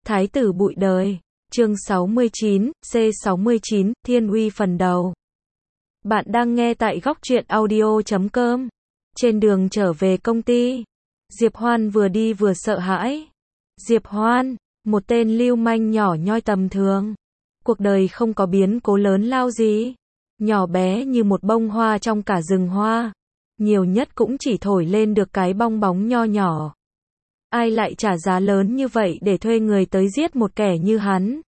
Thái tử bụi đời. Chương 69, C69, Thiên uy phần đầu. Bạn đang nghe tại góc truyện audio.com. Trên đường trở về công ty, Diệp Hoan vừa đi vừa sợ hãi. Diệp Hoan, một tên lưu manh nhỏ nhoi tầm thường. Cuộc đời không có biến cố lớn lao gì. Nhỏ bé như một bông hoa trong cả rừng hoa. Nhiều nhất cũng chỉ thổi lên được cái bong bóng nho nhỏ. Ai lại trả giá lớn như vậy để thuê người tới giết một kẻ như hắn?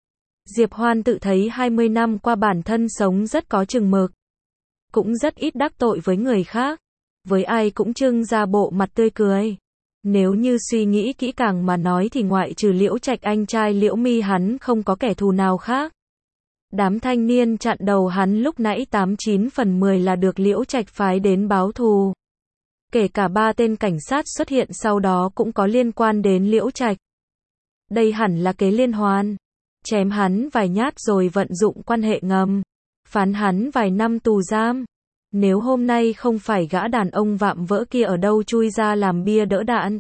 Diệp Hoan tự thấy 20 năm qua bản thân sống rất có chừng mực. Cũng rất ít đắc tội với người khác. Với ai cũng trưng ra bộ mặt tươi cười. Nếu như suy nghĩ kỹ càng mà nói thì ngoại trừ Liễu Trạch anh trai Liễu Mi hắn không có kẻ thù nào khác. Đám thanh niên chặn đầu hắn lúc nãy 89 phần 10 là được Liễu Trạch phái đến báo thù. Kể cả 3 tên cảnh sát xuất hiện sau đó cũng có liên quan đến Liễu Trạch. Đây hẳn là kế liên hoàn. Chém hắn vài nhát rồi vận dụng quan hệ ngầm. Phán hắn vài năm tù giam. Nếu hôm nay không phải gã đàn ông vạm vỡ kia ở đâu chui ra làm bia đỡ đạn.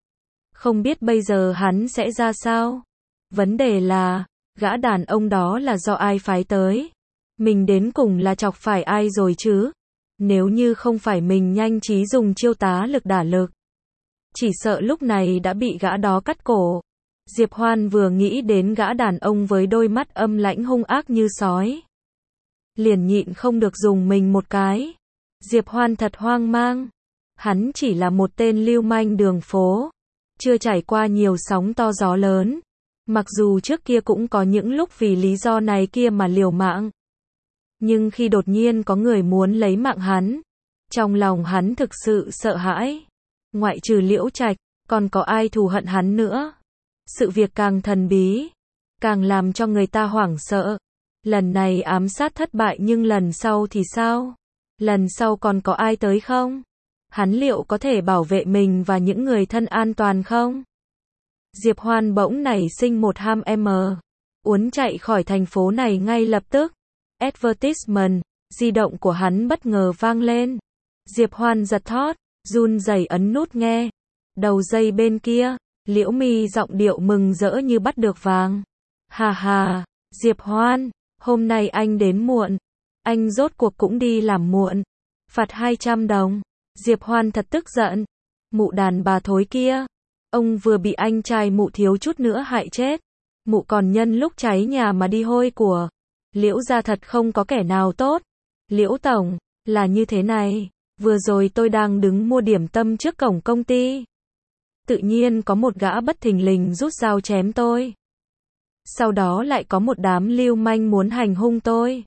Không biết bây giờ hắn sẽ ra sao? Vấn đề là, gã đàn ông đó là do ai phái tới? Mình đến cùng là chọc phải ai rồi chứ? Nếu như không phải mình nhanh trí dùng chiêu tá lực đả lực. Chỉ sợ lúc này đã bị gã đó cắt cổ. Diệp Hoan vừa nghĩ đến gã đàn ông với đôi mắt âm lãnh hung ác như sói. Liền nhịn không được dùng mình một cái. Diệp Hoan thật hoang mang. Hắn chỉ là một tên lưu manh đường phố. Chưa trải qua nhiều sóng to gió lớn. Mặc dù trước kia cũng có những lúc vì lý do này kia mà liều mạng. Nhưng khi đột nhiên có người muốn lấy mạng hắn, trong lòng hắn thực sự sợ hãi. Ngoại trừ Liễu Trạch, còn có ai thù hận hắn nữa? Sự việc càng thần bí, càng làm cho người ta hoảng sợ. Lần này ám sát thất bại nhưng lần sau thì sao? Lần sau còn có ai tới không? Hắn liệu có thể bảo vệ mình và những người thân an toàn không? Diệp Hoan bỗng nảy sinh một ham muốn chạy khỏi thành phố này ngay lập tức. Advertisement, di động của hắn bất ngờ vang lên. Diệp Hoan giật thót, run rẩy ấn nút nghe. Đầu dây bên kia, Liễu Mi giọng điệu mừng rỡ như bắt được vàng. Hà hà, Diệp Hoan, hôm nay anh đến muộn. Anh rốt cuộc cũng đi làm muộn. Phạt 200 đồng. Diệp Hoan thật tức giận. Mụ đàn bà thối kia. Ông vừa bị anh trai mụ thiếu chút nữa hại chết. Mụ còn nhân lúc cháy nhà mà đi hôi của. Liễu gia thật không có kẻ nào tốt. Liễu tổng, là như thế này. Vừa rồi tôi đang đứng mua điểm tâm trước cổng công ty. Tự nhiên có một gã bất thình lình rút dao chém tôi. Sau đó lại có một đám lưu manh muốn hành hung tôi.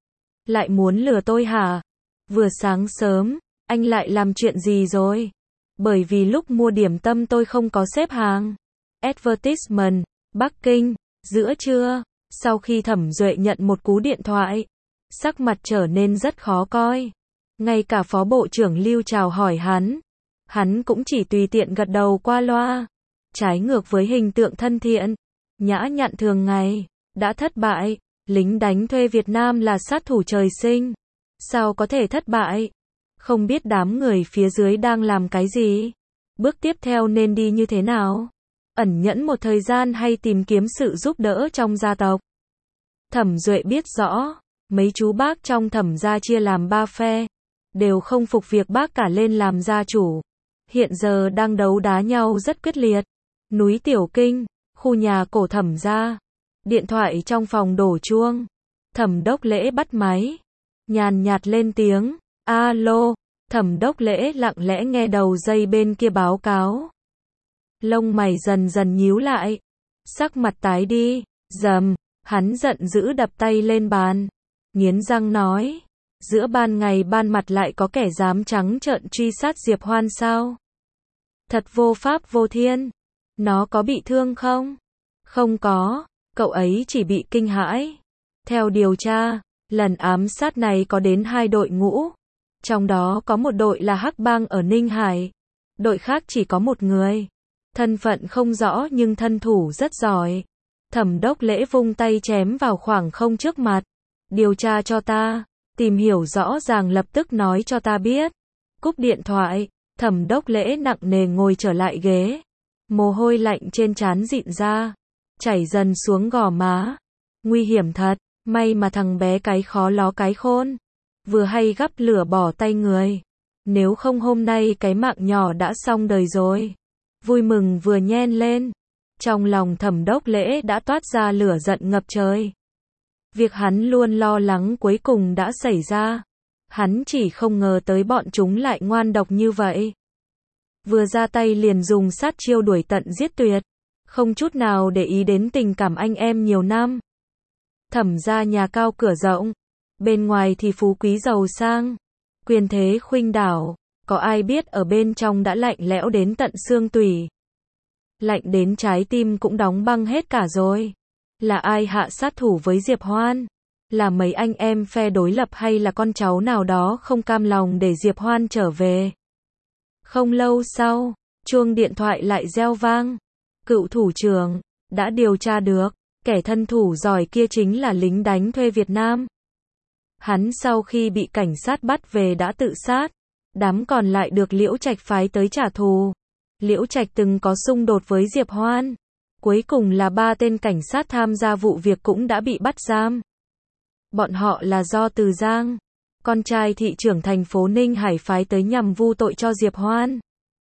Lại muốn lừa tôi hả? Vừa sáng sớm, anh lại làm chuyện gì rồi? Bởi vì lúc mua điểm tâm tôi không có xếp hàng. Advertisement, Bắc Kinh, giữa trưa, sau khi Thẩm Duệ nhận một cú điện thoại, sắc mặt trở nên rất khó coi. Ngay cả Phó Bộ trưởng Lưu chào hỏi hắn cũng chỉ tùy tiện gật đầu qua loa. Trái ngược với hình tượng thân thiện, nhã nhặn thường ngày, đã thất bại. Lính đánh thuê Việt Nam là sát thủ trời sinh. Sao có thể thất bại? Không biết đám người phía dưới đang làm cái gì? Bước tiếp theo nên đi như thế nào? Ẩn nhẫn một thời gian hay tìm kiếm sự giúp đỡ trong gia tộc? Thẩm Duệ biết rõ, mấy chú bác trong Thẩm gia chia làm 3 phe, đều không phục việc bác cả lên làm gia chủ. Hiện giờ đang đấu đá nhau rất quyết liệt. Núi Tiểu Kinh, khu nhà cổ Thẩm gia. Điện thoại trong phòng đổ chuông. Thẩm Đốc Lễ bắt máy. Nhàn nhạt lên tiếng. Alo. Thẩm Đốc Lễ lặng lẽ nghe đầu dây bên kia báo cáo. Lông mày dần dần nhíu lại. Sắc mặt tái đi. Rầm. Hắn giận dữ đập tay lên bàn. Nghiến răng nói. Giữa ban ngày ban mặt lại có kẻ dám trắng trợn truy sát Diệp Hoan sao? Thật vô pháp vô thiên. Nó có bị thương không? Không có. Cậu ấy chỉ bị kinh hãi. Theo điều tra, lần ám sát này có đến 2 đội ngũ. Trong đó có một đội là Hắc Bang ở Ninh Hải. Đội khác chỉ có một người. Thân phận không rõ nhưng thân thủ rất giỏi. Thẩm Đốc Lễ vung tay chém vào khoảng không trước mặt. Điều tra cho ta. Tìm hiểu rõ ràng lập tức nói cho ta biết. Cúp điện thoại, Thẩm Đốc Lễ nặng nề ngồi trở lại ghế. Mồ hôi lạnh trên trán rịn ra. chảy dần xuống gò má. Nguy hiểm thật, may mà thằng bé cái khó ló cái khôn. Vừa hay gắp lửa bỏ tay người. Nếu không hôm nay cái mạng nhỏ đã xong đời rồi. Vui mừng vừa nhen lên. Trong lòng Thẩm Đốc Lễ đã toát ra lửa giận ngập trời. Việc hắn luôn lo lắng cuối cùng đã xảy ra. Hắn chỉ không ngờ tới bọn chúng lại ngoan độc như vậy. Vừa ra tay liền dùng sát chiêu đuổi tận giết tuyệt. Không chút nào để ý đến tình cảm anh em nhiều năm. Thẩm gia nhà cao cửa rộng. Bên ngoài thì phú quý giàu sang. Quyền thế khuynh đảo. Có ai biết ở bên trong đã lạnh lẽo đến tận xương tủy. Lạnh đến trái tim cũng đóng băng hết cả rồi. Là ai hạ sát thủ với Diệp Hoan? Là mấy anh em phe đối lập hay là con cháu nào đó không cam lòng để Diệp Hoan trở về? Không lâu sau, chuông điện thoại lại reo vang. Cựu thủ trưởng, đã điều tra được, kẻ thân thủ giỏi kia chính là lính đánh thuê Việt Nam. Hắn sau khi bị cảnh sát bắt về đã tự sát. Đám còn lại được Liễu Trạch phái tới trả thù. Liễu Trạch từng có xung đột với Diệp Hoan. Cuối cùng là 3 tên cảnh sát tham gia vụ việc cũng đã bị bắt giam. Bọn họ là do Từ Giang, con trai thị trưởng thành phố Ninh Hải phái tới nhằm vu tội cho Diệp Hoan.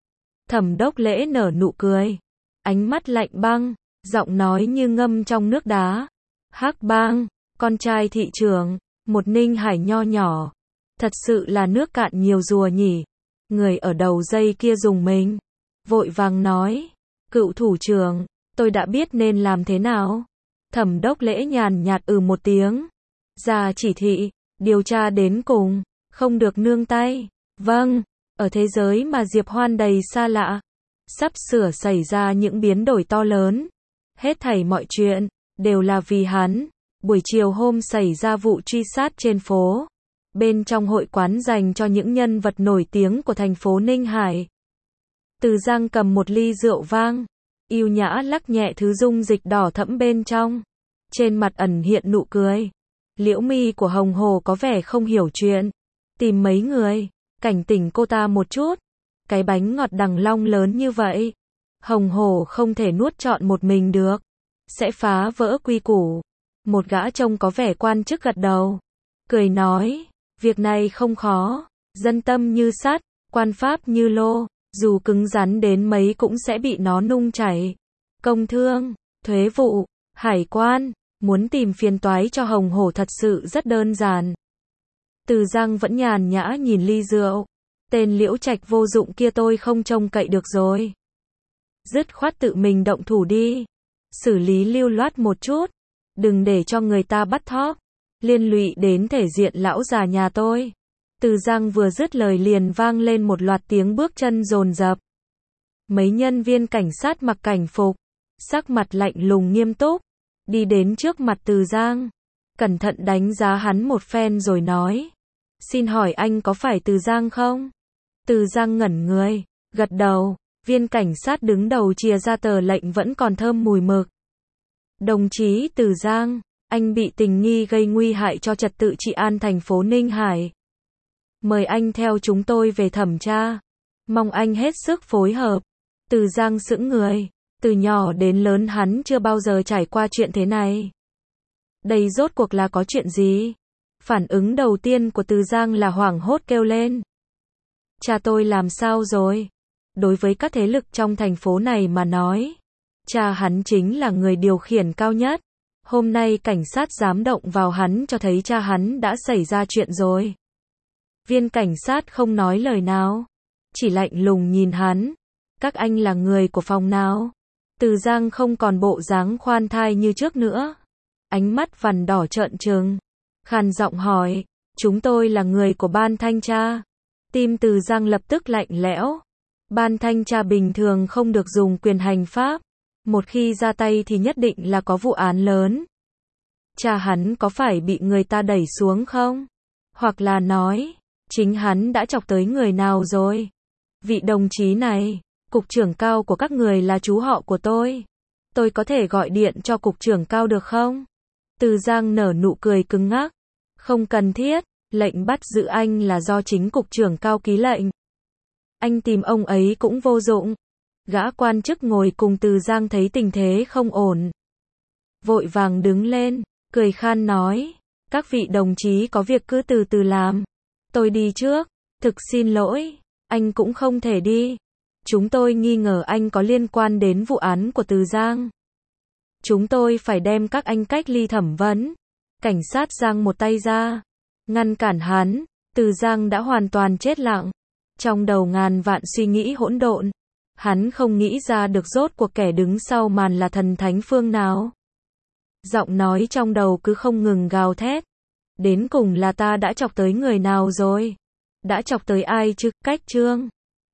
Thẩm Đốc Lễ nở nụ cười. Ánh mắt lạnh băng, giọng nói như ngâm trong nước đá. Hắc Bang, con trai thị trưởng, một Ninh Hải nho nhỏ. Thật sự là nước cạn nhiều rùa nhỉ. Người ở đầu dây kia dùng mình. Vội vàng nói. Cựu thủ trưởng, tôi đã biết nên làm thế nào. Thẩm Đốc Lễ nhàn nhạt một tiếng. Ra chỉ thị, điều tra đến cùng, không được nương tay. Vâng, ở thế giới mà Diệp Hoan đầy xa lạ, sắp sửa xảy ra những biến đổi to lớn. Hết thảy mọi chuyện, đều là vì hắn. Buổi chiều hôm xảy ra vụ truy sát trên phố. Bên trong hội quán dành cho những nhân vật nổi tiếng của thành phố Ninh Hải. Từ Giang cầm một ly rượu vang, yêu nhã lắc nhẹ thứ dung dịch đỏ thẫm bên trong. Trên mặt ẩn hiện nụ cười. Liễu mi của Hồng Hồ có vẻ không hiểu chuyện. Tìm mấy người, cảnh tỉnh cô ta một chút. Cái bánh ngọt đằng long lớn như vậy. Hồng Hồ không thể nuốt trọn một mình được. Sẽ phá vỡ quy củ. Một gã trông có vẻ quan chức gật đầu. Cười nói, việc này không khó. Dân tâm như sắt, quan pháp như lô. Dù cứng rắn đến mấy cũng sẽ bị nó nung chảy. Công thương, thuế vụ, hải quan. Muốn tìm phiền toái cho Hồng Hổ thật sự rất đơn giản. Từ Giang vẫn nhàn nhã nhìn ly rượu. Tên Liễu Trạch vô dụng kia tôi không trông cậy được rồi. Dứt khoát tự mình động thủ đi. Xử lý lưu loát một chút. Đừng để cho người ta bắt thóp. Liên lụy đến thể diện lão già nhà tôi. Từ Giang vừa dứt lời liền vang lên một loạt tiếng bước chân dồn dập. Mấy nhân viên cảnh sát mặc cảnh phục, sắc mặt lạnh lùng nghiêm túc, đi đến trước mặt Từ Giang, cẩn thận đánh giá hắn một phen rồi nói. Xin hỏi anh có phải Từ Giang không? Từ Giang ngẩn người, gật đầu, viên cảnh sát đứng đầu chìa ra tờ lệnh vẫn còn thơm mùi mực. Đồng chí Từ Giang, anh bị tình nghi gây nguy hại cho trật tự trị an thành phố Ninh Hải. Mời anh theo chúng tôi về thẩm tra. Mong anh hết sức phối hợp. Từ Giang sững người. Từ nhỏ đến lớn hắn chưa bao giờ trải qua chuyện thế này. Đây rốt cuộc là có chuyện gì? Phản ứng đầu tiên của Từ Giang là hoảng hốt kêu lên. Cha tôi làm sao rồi? Đối với các thế lực trong thành phố này mà nói, cha hắn chính là người điều khiển cao nhất. Hôm nay cảnh sát dám động vào hắn cho thấy cha hắn đã xảy ra chuyện rồi. Viên cảnh sát không nói lời nào, chỉ lạnh lùng nhìn hắn. Các anh là người của phòng nào? Từ Giang không còn bộ dáng khoan thai như trước nữa. Ánh mắt vằn đỏ trợn trừng, khàn giọng hỏi, chúng tôi là người của ban thanh tra. Tim Từ Giang lập tức lạnh lẽo. Ban thanh tra bình thường không được dùng quyền hành pháp. Một khi ra tay thì nhất định là có vụ án lớn. Cha hắn có phải bị người ta đẩy xuống không? Hoặc là nói, chính hắn đã chọc tới người nào rồi? Vị đồng chí này, cục trưởng cao của các người là chú họ của tôi. Tôi có thể gọi điện cho cục trưởng cao được không? Từ Giang nở nụ cười cứng ngắc. Không cần thiết, lệnh bắt giữ anh là do chính cục trưởng cao ký lệnh. Anh tìm ông ấy cũng vô dụng. Gã quan chức ngồi cùng Từ Giang thấy tình thế không ổn. vội vàng đứng lên, cười khan nói, các vị đồng chí có việc cứ từ từ làm. Tôi đi trước, thực xin lỗi, anh cũng không thể đi. Chúng tôi nghi ngờ anh có liên quan đến vụ án của Từ Giang. Chúng tôi phải đem các anh cách ly thẩm vấn. Cảnh sát giang một tay ra, ngăn cản hắn. Từ Giang đã hoàn toàn chết lặng. Trong đầu ngàn vạn suy nghĩ hỗn độn. Hắn không nghĩ ra được rốt cuộc kẻ đứng sau màn là thần thánh phương nào. Giọng nói trong đầu cứ không ngừng gào thét. Đến cùng là ta đã chọc tới người nào rồi? Đã chọc tới ai chứ? Cách Trương